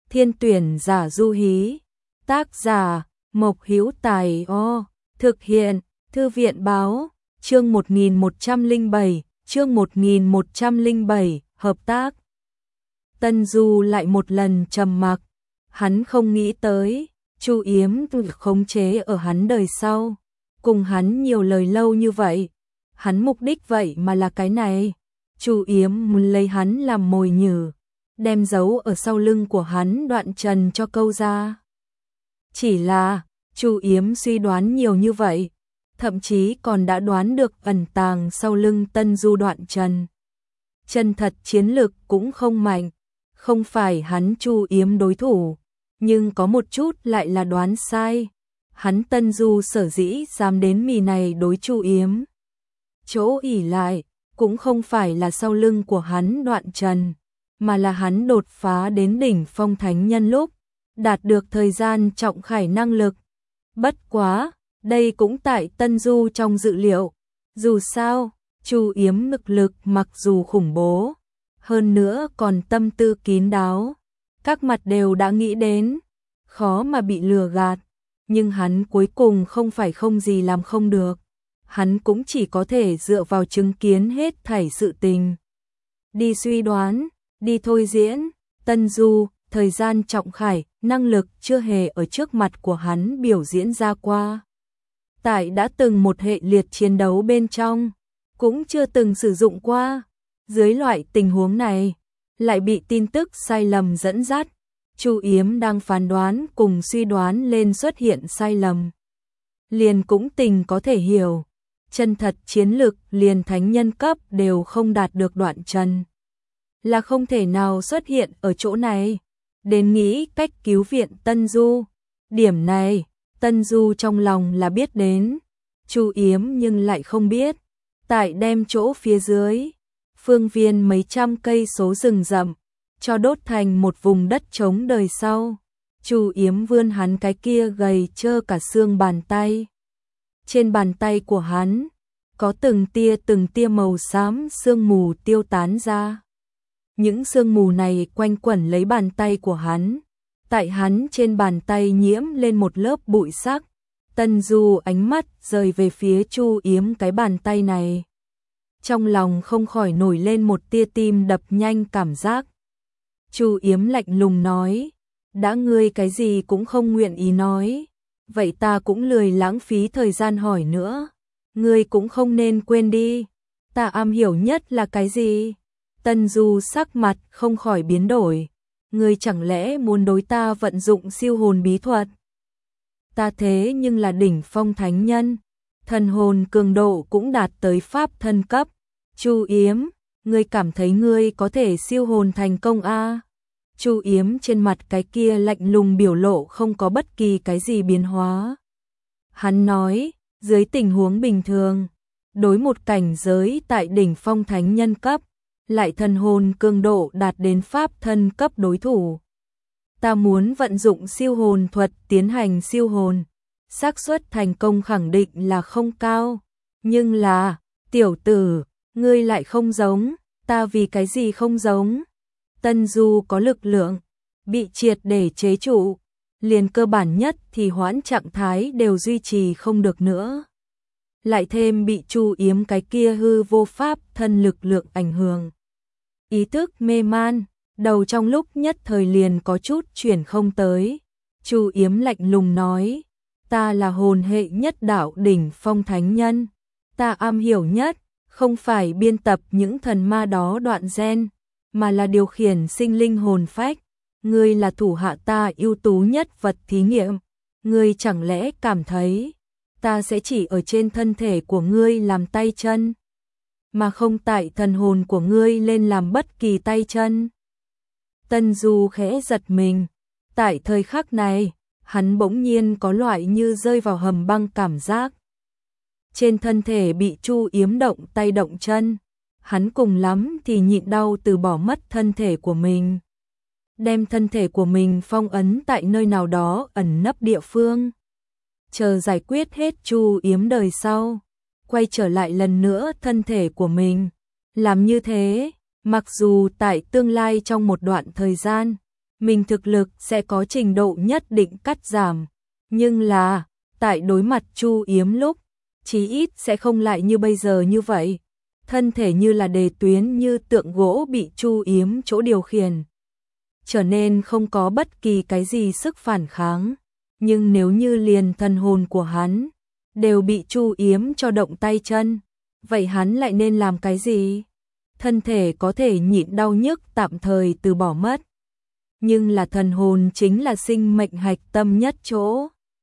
Thiên tuyển giả Du Hí. Tác giả Mộc Hữu Tài. Thực hiện Thư viện báo. Chương 1107, hợp tác. Tân Du lại một lần trầm mặc. Hắn không nghĩ tới Chu Yếm khống chế ở hắn đời sau, cùng hắn nhiều lời lâu như vậy. Hắn mục đích vậy mà là cái này. Chu Yếm muốn lấy hắn làm mồi nhử, đem giấu ở sau lưng của hắn Đoạn Trần cho câu ra. Chỉ là Chu Yếm suy đoán nhiều như vậy, thậm chí còn đã đoán được ẩn tàng sau lưng Tân Du Đoạn Trần. Chân thật chiến lực cũng không mạnh, không phải hắn Chu Yếm đối thủ, nhưng có một chút lại là đoán sai. Hắn Tân Du sở dĩ dám đến mì này đối Chu Yếm, chỗ ỉ lại cũng không phải là sau lưng của hắn Đoạn Trần, mà là hắn đột phá đến đỉnh phong thánh nhân lúc đạt được thời gian trọng khải năng lực. Bất quá, đây cũng tại Tân Du trong dự liệu. Dù sao, Chu Yếm lực mặc dù khủng bố, hơn nữa còn tâm tư kín đáo, các mặt đều đã nghĩ đến, khó mà bị lừa gạt, nhưng hắn cuối cùng không phải không gì làm không được. Hắn cũng chỉ có thể dựa vào chứng kiến hết thảy sự tình, đi suy đoán, đi thôi diễn. Tân Du, thời gian trọng khải, năng lực chưa hề ở trước mặt của hắn biểu diễn ra qua. Tại đã từng một hệ liệt chiến đấu bên trong, cũng chưa từng sử dụng qua. Dưới loại tình huống này, lại bị tin tức sai lầm dẫn dắt. Chu Yếm đang phán đoán cùng suy đoán lên xuất hiện sai lầm. Liền cũng tình có thể hiểu, chân thật chiến lực liền thánh nhân cấp đều không đạt được Đoạn Trần, là không thể nào xuất hiện ở chỗ này. Đến nghĩ cách cứu viện Tân Du. Điểm này, Tân Du trong lòng là biết đến, Chu Yếm nhưng lại không biết. Tại đem chỗ phía dưới, phương viên mấy trăm cây số rừng rậm, cho đốt thành một vùng đất trống đời sau. Chu Yếm vươn hắn cái kia gầy trơ cả xương bàn tay. Trên bàn tay của hắn, có từng tia màu xám sương mù tiêu tán ra. Những sương mù này quanh quẩn lấy bàn tay của hắn. Tại hắn trên bàn tay nhiễm lên một lớp bụi sắc. Tân Du ánh mắt rời về phía Chu Yếm cái bàn tay này. Trong lòng không khỏi nổi lên một tia tim đập nhanh cảm giác. Chu Yếm lạnh lùng nói, đã ngươi cái gì cũng không nguyện ý nói, vậy ta cũng lười lãng phí thời gian hỏi nữa. Ngươi cũng không nên quên đi, ta am hiểu nhất là cái gì? Tân Du sắc mặt không khỏi biến đổi. Ngươi chẳng lẽ muốn đối ta vận dụng siêu hồn bí thuật? Ta thế nhưng là đỉnh phong thánh nhân, thần hồn cường độ cũng đạt tới pháp thân cấp. Chu Yếm, ngươi cảm thấy ngươi có thể siêu hồn thành công a? Chu Yếm trên mặt cái kia lạnh lùng biểu lộ không có bất kỳ cái gì biến hóa. Hắn nói, dưới tình huống bình thường, đối một cảnh giới tại đỉnh phong thánh nhân cấp, lại thần hồn cường độ đạt đến pháp thân cấp đối thủ, ta muốn vận dụng siêu hồn thuật tiến hành siêu hồn, xác suất thành công khẳng định là không cao. Nhưng là, tiểu tử, ngươi lại không giống, ta vì cái gì không giống? Tân Du có lực lượng, bị triệt để chế trụ, liền cơ bản nhất thì hoãn trạng thái đều duy trì không được nữa. Lại thêm bị Chu Yếm cái kia hư vô pháp thân lực lượng ảnh hưởng. Ý thức mê man, đầu trong lúc nhất thời liền có chút chuyển không tới. Chu Yếm lạnh lùng nói, ta là hồn hệ nhất đạo đỉnh phong thánh nhân, ta am hiểu nhất, không phải biên tập những thần ma đó đoạn gen, mà là điều khiển sinh linh hồn phách. Ngươi là thủ hạ ta ưu tú nhất vật thí nghiệm, ngươi chẳng lẽ cảm thấy ta sẽ chỉ ở trên thân thể của ngươi làm tay chân, mà không tại thần hồn của ngươi lên làm bất kỳ tay chân? Tân Du khẽ giật mình. Tại thời khắc này, hắn bỗng nhiên có loại như rơi vào hầm băng cảm giác. Trên thân thể bị Chu Yếm động tay động chân, hắn cùng lắm thì nhịn đau từ bỏ mất thân thể của mình, đem thân thể của mình phong ấn tại nơi nào đó ẩn nấp địa phương, chờ giải quyết hết Chu Yếm đời sau, quay trở lại lần nữa thân thể của mình. Làm như thế, mặc dù tại tương lai trong một đoạn thời gian, mình thực lực sẽ có trình độ nhất định cắt giảm, nhưng là, tại đối mặt Chu Yếm lúc, chí ít sẽ không lại như bây giờ như vậy. Thân thể như là đề tuyến như tượng gỗ bị Chu Yếm chỗ điều khiển, trở nên không có bất kỳ cái gì sức phản kháng. Nhưng nếu như liền thần hồn của hắn đều bị Chu Yếm cho động tay chân, vậy hắn lại nên làm cái gì? Thân thể có thể nhịn đau nhức tạm thời từ bỏ mất, nhưng là thần hồn chính là sinh mệnh hạch tâm nhất chỗ,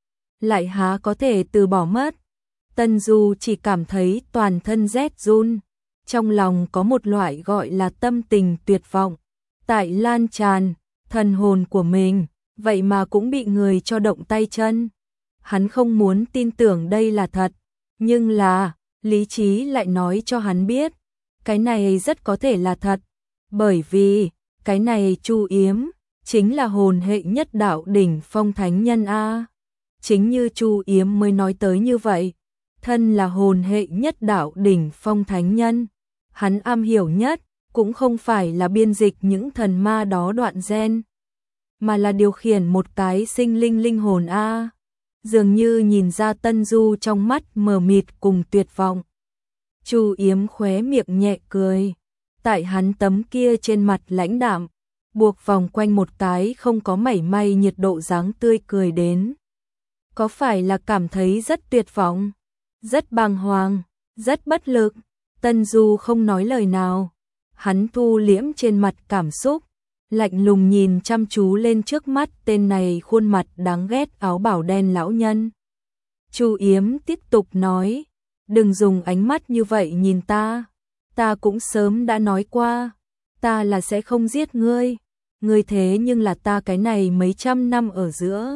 lại há có thể từ bỏ mất. Tân Du chỉ cảm thấy toàn thân rét run, trong lòng có một loại gọi là tâm tình tuyệt vọng tại lan tràn. Thần hồn của mình vậy mà cũng bị người cho động tay chân. Hắn không muốn tin tưởng đây là thật, nhưng là lý trí lại nói cho hắn biết cái này rất có thể là thật, bởi vì cái này Chu Yếm chính là hồn hệ nhất đạo đỉnh phong thánh nhân a. Chính như Chu Yếm mới nói tới như vậy, thân là hồn hệ nhất đạo đỉnh phong thánh nhân, hắn am hiểu nhất cũng không phải là biên dịch những thần ma đó đoạn gen, mà là điều khiển một cái sinh linh linh hồn a. Dường như nhìn ra Tân Du trong mắt mờ mịt cùng tuyệt vọng. Chu Yếm khóe miệng nhẹ cười, tại hắn tấm kia trên mặt lãnh đạm, buộc vòng quanh một cái không có mảy may nhiệt độ dáng tươi cười đến. Có phải là cảm thấy rất tuyệt vọng, rất bàng hoàng, rất bất lực? Tân Du không nói lời nào, hắn thu liễm trên mặt cảm xúc, lạnh lùng nhìn chăm chú lên trước mắt tên này khuôn mặt đáng ghét áo bảo đen lão nhân. Chu Yếm tiếp tục nói, đừng dùng ánh mắt như vậy nhìn ta cũng sớm đã nói qua, ta là sẽ không giết ngươi, ngươi thế nhưng là ta cái này mấy trăm năm ở giữa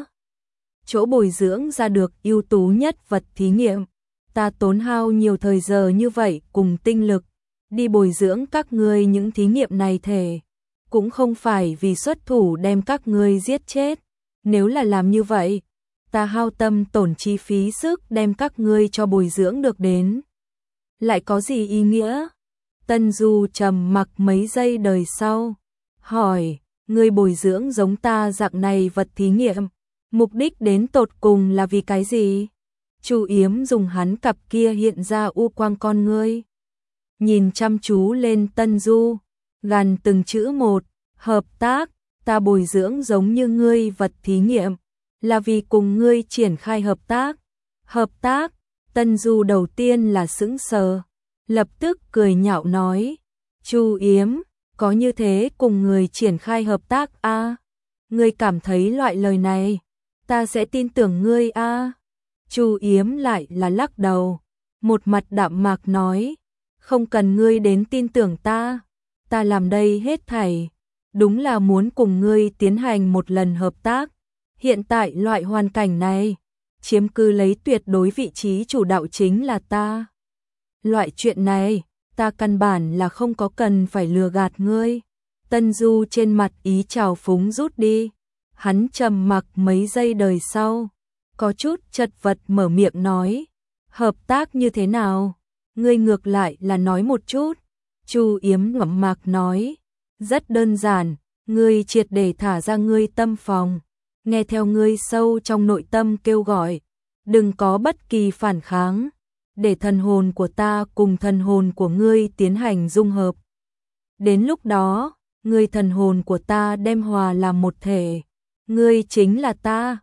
chỗ bồi dưỡng ra được ưu tú nhất vật thí nghiệm, ta tốn hao nhiều thời giờ như vậy cùng tinh lực đi bồi dưỡng các ngươi những thí nghiệm này thể, cũng không phải vì xuất thủ đem các ngươi giết chết, nếu là làm như vậy, ta hao tâm tổn chi phí sức đem các ngươi cho bồi dưỡng được đến, lại có gì ý nghĩa? Tân Du trầm mặc mấy giây đời sau, hỏi, ngươi bồi dưỡng giống ta dạng này vật thí nghiệm, mục đích đến tột cùng là vì cái gì? Chu Yếm dùng hắn cặp kia hiện ra u quang con ngươi, nhìn chăm chú lên Tân Du, gằn từng chữ một, hợp tác, ta bồi dưỡng giống như ngươi vật thí nghiệm, là vì cùng ngươi triển khai hợp tác. Hợp tác? Tân Du đầu tiên là sững sờ, lập tức cười nhạo nói, Chu Yếm, có như thế cùng người triển khai hợp tác a? Ngươi cảm thấy loại lời này, ta sẽ tin tưởng ngươi a? Chu Yếm lại là lắc đầu, một mặt đạm mạc nói, không cần ngươi đến tin tưởng ta làm đây hết thảy, đúng là muốn cùng ngươi tiến hành một lần hợp tác. Hiện tại loại hoàn cảnh này, chiếm cứ lấy tuyệt đối vị trí chủ đạo chính là ta. Loại chuyện này, ta căn bản là không có cần phải lừa gạt ngươi. Tân Du trên mặt ý trào phúng rút đi, hắn trầm mặc mấy giây đời sau, có chút chật vật mở miệng nói, hợp tác như thế nào? Ngươi ngược lại là nói một chút. Chu Yếm ngậm mạc nói, rất đơn giản, ngươi triệt để thả ra ngươi tâm phòng, nghe theo ngươi sâu trong nội tâm kêu gọi, đừng có bất kỳ phản kháng, để thần hồn của ta cùng thần hồn của ngươi tiến hành dung hợp. Đến lúc đó, ngươi thần hồn của ta đem hòa làm một thể, ngươi chính là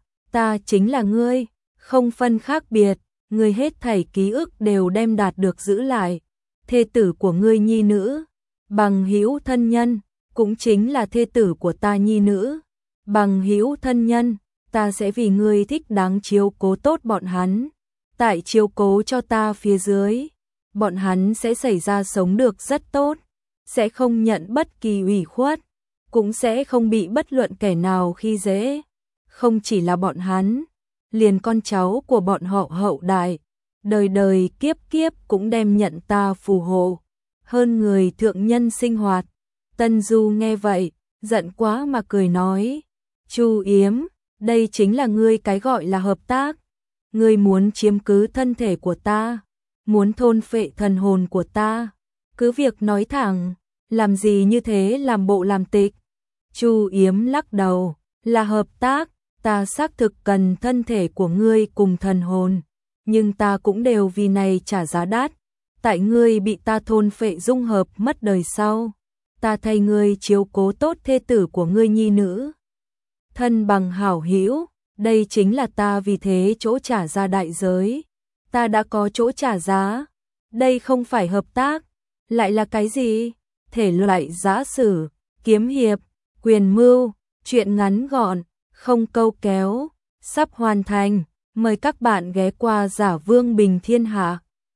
ta chính là ngươi, không phân khác biệt, ngươi hết thảy ký ức đều đem đạt được giữ lại. Thê tử của ngươi nhi nữ, bằng hữu thân nhân, cũng chính là thê tử của ta nhi nữ, bằng hữu thân nhân, ta sẽ vì ngươi thích đáng chiếu cố tốt bọn hắn, tại chiếu cố cho ta phía dưới, bọn hắn sẽ xảy ra sống được rất tốt, sẽ không nhận bất kỳ ủy khuất, cũng sẽ không bị bất luận kẻ nào khi dễ, không chỉ là bọn hắn, liền con cháu của bọn họ hậu đại, đời đời kiếp kiếp cũng đem nhận ta phù hộ, hơn người thượng nhân sinh hoạt. Tân Du nghe vậy, giận quá mà cười nói, Chu Yếm, đây chính là ngươi cái gọi là hợp tác, ngươi muốn chiếm cứ thân thể của ta, muốn thôn phệ thần hồn của ta, cứ việc nói thẳng, làm gì như thế làm bộ làm tịch. Chu Yếm lắc đầu, là hợp tác, ta xác thực cần thân thể của ngươi cùng thần hồn, nhưng ta cũng đều vì này trả giá đắt. Tại ngươi bị ta thôn phệ dung hợp mất đời sau, ta thay ngươi chiếu cố tốt thê tử của ngươi nhi nữ. Thân bằng hảo hữu, đây chính là ta vì thế chỗ trả ra đại giới. Ta đã có chỗ trả giá, đây không phải hợp tác, lại là cái gì? Thể loại giã sử, kiếm hiệp, quyền mưu, truyện ngắn gọn, không câu kéo, sắp hoàn thành. Mời các bạn ghé qua Giả Vương Bình Thiên Hạ.